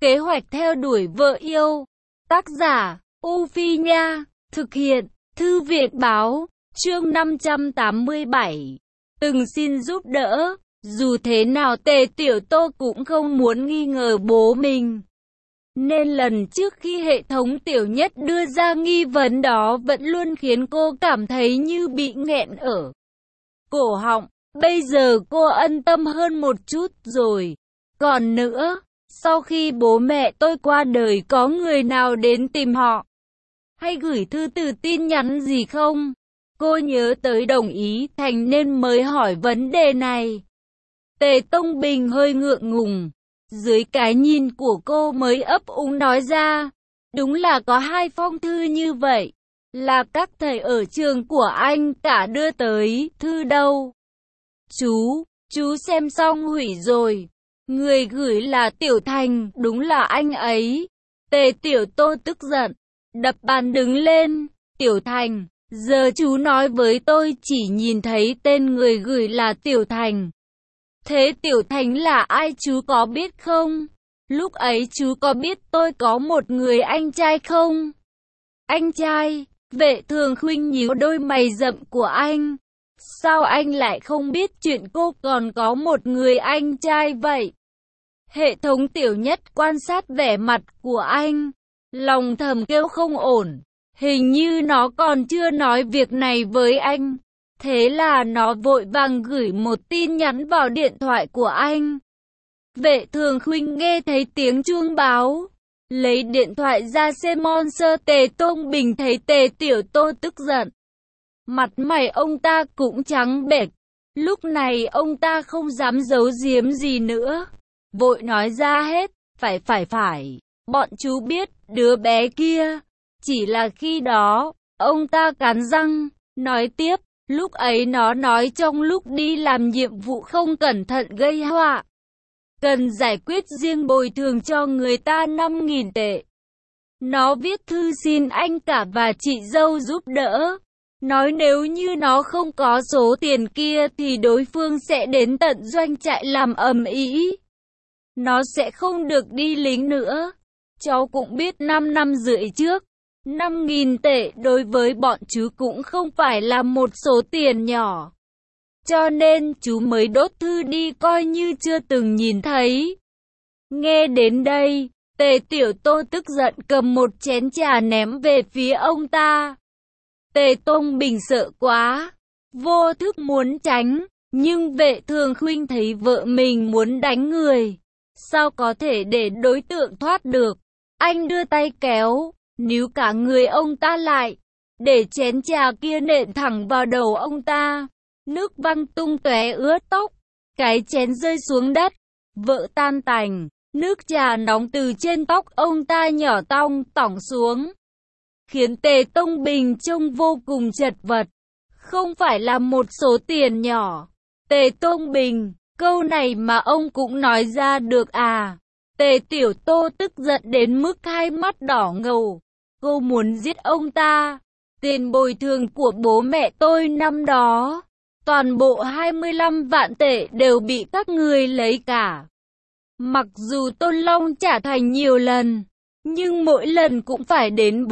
Kế hoạch theo đuổi vợ yêu. Tác giả, U Phi Nha. Thực hiện, Thư viện Báo. Chương 587. Từng xin giúp đỡ. Dù thế nào Tề Tiểu Tô cũng không muốn nghi ngờ bố mình. Nên lần trước khi hệ thống Tiểu Nhất đưa ra nghi vấn đó vẫn luôn khiến cô cảm thấy như bị nghẹn ở cổ họng. Bây giờ cô an tâm hơn một chút rồi. Còn nữa, sau khi bố mẹ tôi qua đời có người nào đến tìm họ? Hay gửi thư từ tin nhắn gì không? Cô nhớ tới Đồng Ý Thành nên mới hỏi vấn đề này. Tề Tông Bình hơi ngượng ngùng. Dưới cái nhìn của cô mới ấp úng nói ra. Đúng là có 2 phong thư như vậy. Là các thầy ở trường của anh cả đưa tới. Thư đâu? Chú xem xong hủy rồi. Người gửi là Tiểu Thành, đúng là anh ấy. Tề Tiểu Tô tức giận, đập bàn đứng lên. Tiểu Thành, giờ chú nói với tôi chỉ nhìn thấy tên người gửi là Tiểu Thành. Thế Tiểu Thành là ai chú có biết không? Lúc ấy chú có biết tôi có một người anh trai không? Anh trai? Vệ Thường Khuynh nhíu đôi mày rậm của anh. Sao anh lại không biết chuyện cô còn có một người anh trai vậy? Hệ thống Tiểu Nhất quan sát vẻ mặt của anh, lòng thầm kêu không ổn. Hình như nó còn chưa nói việc này với anh. Thế là nó vội vàng gửi một tin nhắn vào điện thoại của anh. Vệ Thường Khuynh nghe thấy tiếng chuông báo, lấy điện thoại ra xem Monster. Tề Tông Bình thấy Tề Tiểu Tô tức giận, mặt mày ông ta cũng trắng bệch. Lúc này ông ta không dám giấu giếm gì nữa, vội nói ra hết. Phải, bọn chú biết đứa bé kia. Chỉ là khi đó, ông ta cắn răng, nói tiếp, lúc ấy nó nói trong lúc đi làm nhiệm vụ không cẩn thận gây họa. Cần giải quyết riêng bồi thường cho người ta 5.000 tệ. Nó viết thư xin anh cả và chị dâu giúp đỡ. Nói nếu như nó không có số tiền kia thì đối phương sẽ đến tận doanh trại làm ầm ĩ. Nó sẽ không được đi lính nữa. Cháu cũng biết 5 năm rưỡi trước, 5.000 tệ đối với bọn chú cũng không phải là một số tiền nhỏ. Cho nên chú mới đốt thư đi coi như chưa từng nhìn thấy. Nghe đến đây, Tề Tiểu Tô tức giận cầm một chén trà ném về phía ông ta. Tề Tông Bình sợ quá, vô thức muốn tránh, nhưng Vệ Thường Khuynh thấy vợ mình muốn đánh người, sao có thể để đối tượng thoát được. Anh đưa tay kéo, níu cả người ông ta lại, để chén trà kia nện thẳng vào đầu ông ta. Nước văng tung tóe ướt tóc, cái chén rơi xuống đất, vỡ tan tành. Nước trà nóng từ trên tóc ông ta nhỏ tong tỏng xuống, khiến Tề Tông Bình trông vô cùng chật vật. Không phải là một số tiền nhỏ. Tề Tông Bình, câu này mà ông cũng nói ra được à? Tề Tiểu Tô tức giận đến mức hai mắt đỏ ngầu. Cô muốn giết ông ta. Tiền bồi thường của bố mẹ tôi năm đó, toàn bộ 25 vạn tệ đều bị các người lấy cả. Mặc dù Tôn Long trả thành nhiều lần, nhưng mỗi lần cũng phải đến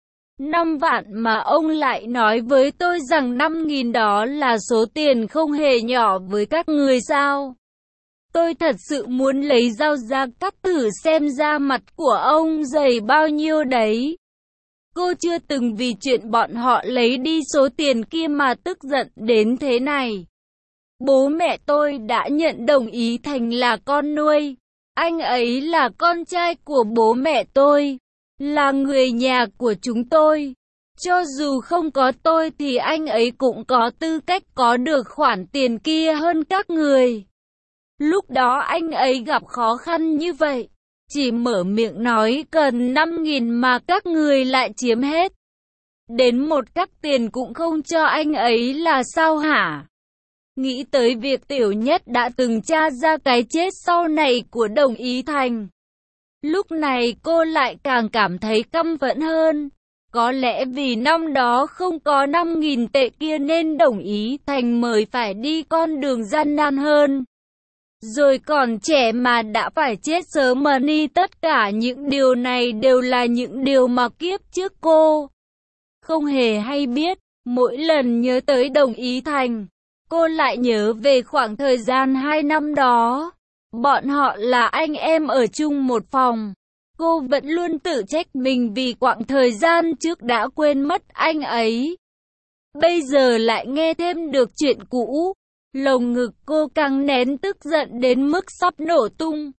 4-5 vạn mà ông lại nói với tôi rằng 5.000 đó là số tiền không hề nhỏ với các người sao? Tôi thật sự muốn lấy dao ra cắt thử xem da mặt của ông dày bao nhiêu đấy. Cô chưa từng vì chuyện bọn họ lấy đi số tiền kia mà tức giận đến thế này. Bố mẹ tôi đã nhận Đồng Ý Thành là con nuôi. Anh ấy là con trai của bố mẹ tôi, là người nhà của chúng tôi. Cho dù không có tôi thì anh ấy cũng có tư cách có được khoản tiền kia hơn các người. Lúc đó anh ấy gặp khó khăn như vậy, chỉ mở miệng nói cần 5.000 mà các người lại chiếm hết. Đến một cắc tiền cũng không cho anh ấy là sao hả? Nghĩ tới việc Tiểu Nhất đã từng tra ra cái chết sau này của Đồng Ý Thành, lúc này cô lại càng cảm thấy căm phẫn hơn. Có lẽ vì năm đó không có 5.000 tệ kia nên Đồng Ý Thành mới phải đi con đường gian nan hơn. Rồi còn trẻ mà đã phải chết sớm mà đi. Tất cả những điều này đều là những điều mà kiếp trước cô không hề hay biết. Mỗi lần nhớ tới Đồng Ý Thành, cô lại nhớ về khoảng thời gian 2 năm đó. Bọn họ là anh em ở chung một phòng. Cô vẫn luôn tự trách mình vì quãng thời gian trước đã quên mất anh ấy. Bây giờ lại nghe thêm được chuyện cũ. Lồng ngực cô càng nén tức giận đến mức sắp nổ tung.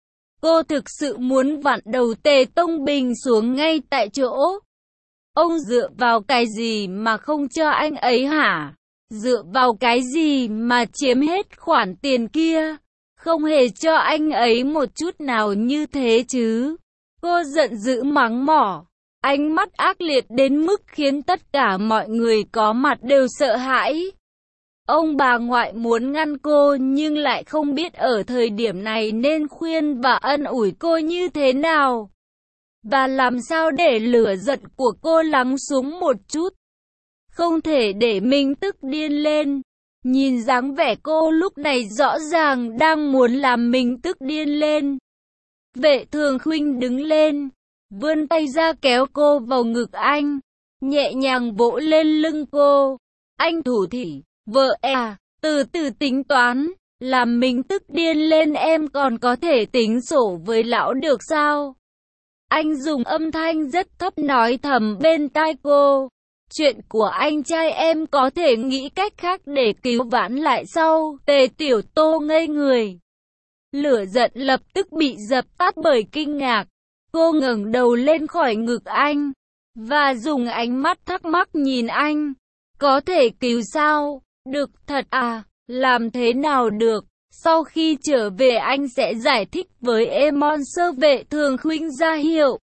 Cô thực sự muốn vặn đầu Tề Tông Bình xuống ngay tại chỗ. Ông dựa vào cái gì mà không cho anh ấy hả? Dựa vào cái gì mà chiếm hết khoản tiền kia? Không hề cho anh ấy một chút nào như thế chứ? Cô giận dữ mắng mỏ. Ánh mắt ác liệt đến mức khiến tất cả mọi người có mặt đều sợ hãi. Ông bà ngoại muốn ngăn cô nhưng lại không biết ở thời điểm này nên khuyên và ân ủi cô như thế nào. Và làm sao để lửa giận của cô lắng xuống một chút. Không thể để mình tức điên lên. Nhìn dáng vẻ cô lúc này rõ ràng đang muốn làm mình tức điên lên. Vệ Thường Khuynh đứng lên, vươn tay ra kéo cô vào ngực anh, nhẹ nhàng vỗ lên lưng cô. Anh thủ thỉ, vợ à, từ từ tính toán, làm mình tức điên lên em còn có thể tính sổ với lão được sao? Anh dùng âm thanh rất thấp nói thầm bên tai cô. Chuyện của anh trai em có thể nghĩ cách khác để cứu vãn lại sau. Tề Tiểu Tô ngây người. Lửa giận lập tức bị dập tắt bởi kinh ngạc. Cô ngẩng đầu lên khỏi ngực anh và dùng ánh mắt thắc mắc nhìn anh. Có thể cứu sao? Được thật à? Làm thế nào được? Sau khi trở về anh sẽ giải thích với Emon Sơ. Vệ Thường Khuynh ra hiệu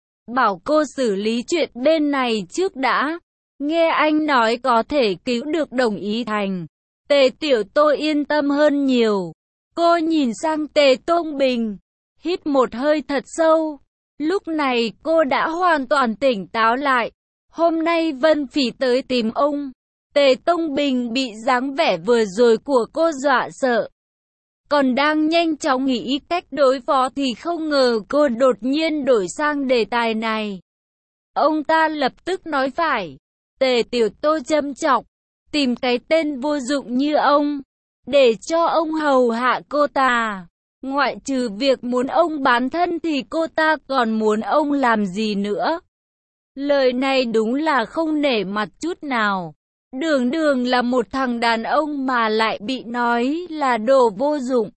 bảo cô xử lý chuyện bên này trước đã. Nghe anh nói có thể cứu được Đồng Ý Thành, Tề Tiểu Tô yên tâm hơn nhiều. Cô nhìn sang Tề Tông Bình, hít một hơi thật sâu. Lúc này cô đã hoàn toàn tỉnh táo lại. Hôm nay Vân Phỉ tới tìm ông. Tề Tông Bình bị dáng vẻ vừa rồi của cô dọa sợ. Còn đang nhanh chóng nghĩ cách đối phó thì không ngờ cô đột nhiên đổi sang đề tài này. Ông ta lập tức nói phải. Tề Tiểu Tô châm chọc, tìm cái tên vô dụng như ông, để cho ông hầu hạ cô ta. Ngoại trừ việc muốn ông bán thân thì cô ta còn muốn ông làm gì nữa? Lời này đúng là không nể mặt chút nào. Đường đường là một thằng đàn ông mà lại bị nói là đồ vô dụng.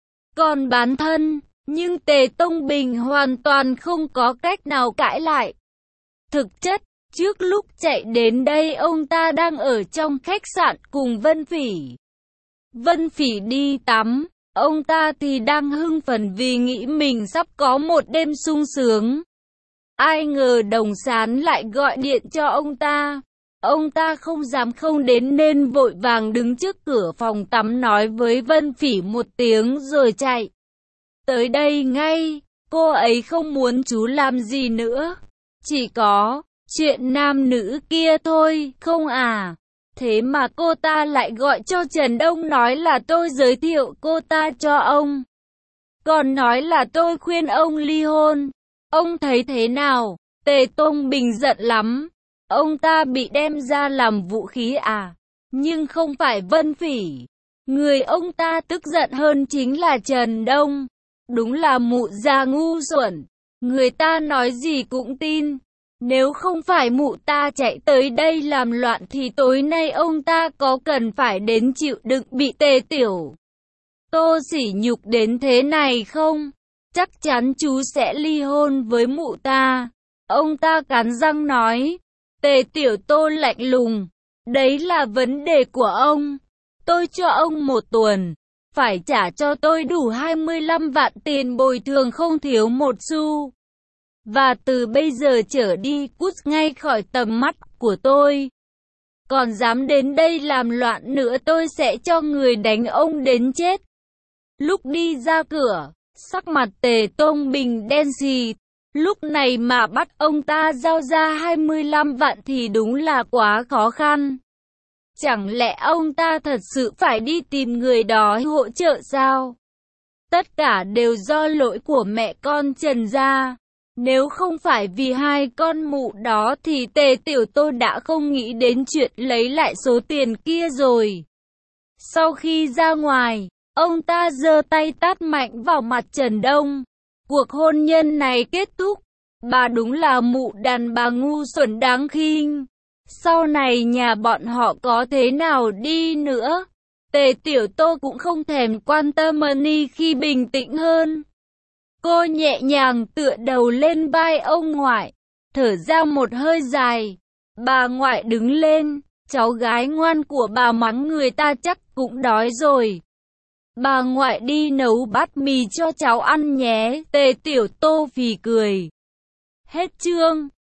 Còn bán thân, nhưng Tề Tông Bình hoàn toàn không có cách nào cãi lại. Thực chất, trước lúc chạy đến đây ông ta đang ở trong khách sạn cùng Vân Phỉ. Vân Phỉ đi tắm, ông ta thì đang hưng phấn vì nghĩ mình sắp có một đêm sung sướng. Ai ngờ Đồng Sán lại gọi điện cho ông ta. Ông ta không dám không đến nên vội vàng đứng trước cửa phòng tắm nói với Vân Phỉ một tiếng rồi chạy tới đây ngay. Cô ấy không muốn chú làm gì nữa, chỉ có chuyện nam nữ kia thôi, không à? Thế mà cô ta lại gọi cho Trần Đông nói là tôi giới thiệu cô ta cho ông. Còn nói là tôi khuyên ông ly hôn. Ông thấy thế nào? Tề Tông Bình giận lắm. Ông ta bị đem ra làm vũ khí à? Nhưng không phải Vân Phỉ. Người ông ta tức giận hơn chính là Trần Đông. Đúng là mụ già ngu xuẩn. Người ta nói gì cũng tin. Nếu không phải mụ ta chạy tới đây làm loạn thì tối nay ông ta có cần phải đến chịu đựng bị Tề Tiểu Tô sỉ nhục đến thế này không? Chắc chắn chú sẽ ly hôn với mụ ta. Ông ta cắn răng nói. Tề Tiểu Tô lạnh lùng. Đấy là vấn đề của ông. Tôi cho ông 1 tuần. Phải trả cho tôi đủ 25 vạn tiền bồi thường không thiếu một xu. Và từ bây giờ trở đi cút ngay khỏi tầm mắt của tôi. Còn dám đến đây làm loạn nữa tôi sẽ cho người đánh ông đến chết. Lúc đi ra cửa, sắc mặt Tề Tông Bình đen xì. Lúc này mà bắt ông ta giao ra 25 vạn thì đúng là quá khó khăn. Chẳng lẽ ông ta thật sự phải đi tìm người đó hỗ trợ sao? Tất cả đều do lỗi của mẹ con Trần gia. Nếu không phải vì hai con mụ đó thì Tề Tiểu Tô đã không nghĩ đến chuyện lấy lại số tiền kia rồi. Sau khi ra ngoài, ông ta giơ tay tát mạnh vào mặt Trần Đông. Cuộc hôn nhân này kết thúc. Bà đúng là mụ đàn bà ngu xuẩn đáng khinh. Sau này nhà bọn họ có thế nào đi nữa, Tề Tiểu Tô cũng không thèm quan tâm Mani khi bình tĩnh hơn. Cô nhẹ nhàng tựa đầu lên vai ông ngoại, thở ra một hơi dài. Bà ngoại đứng lên, cháu gái ngoan của bà mắng người ta chắc cũng đói rồi. Bà ngoại đi nấu bát mì cho cháu ăn nhé. Tề Tiểu Tô phì cười. Hết chương.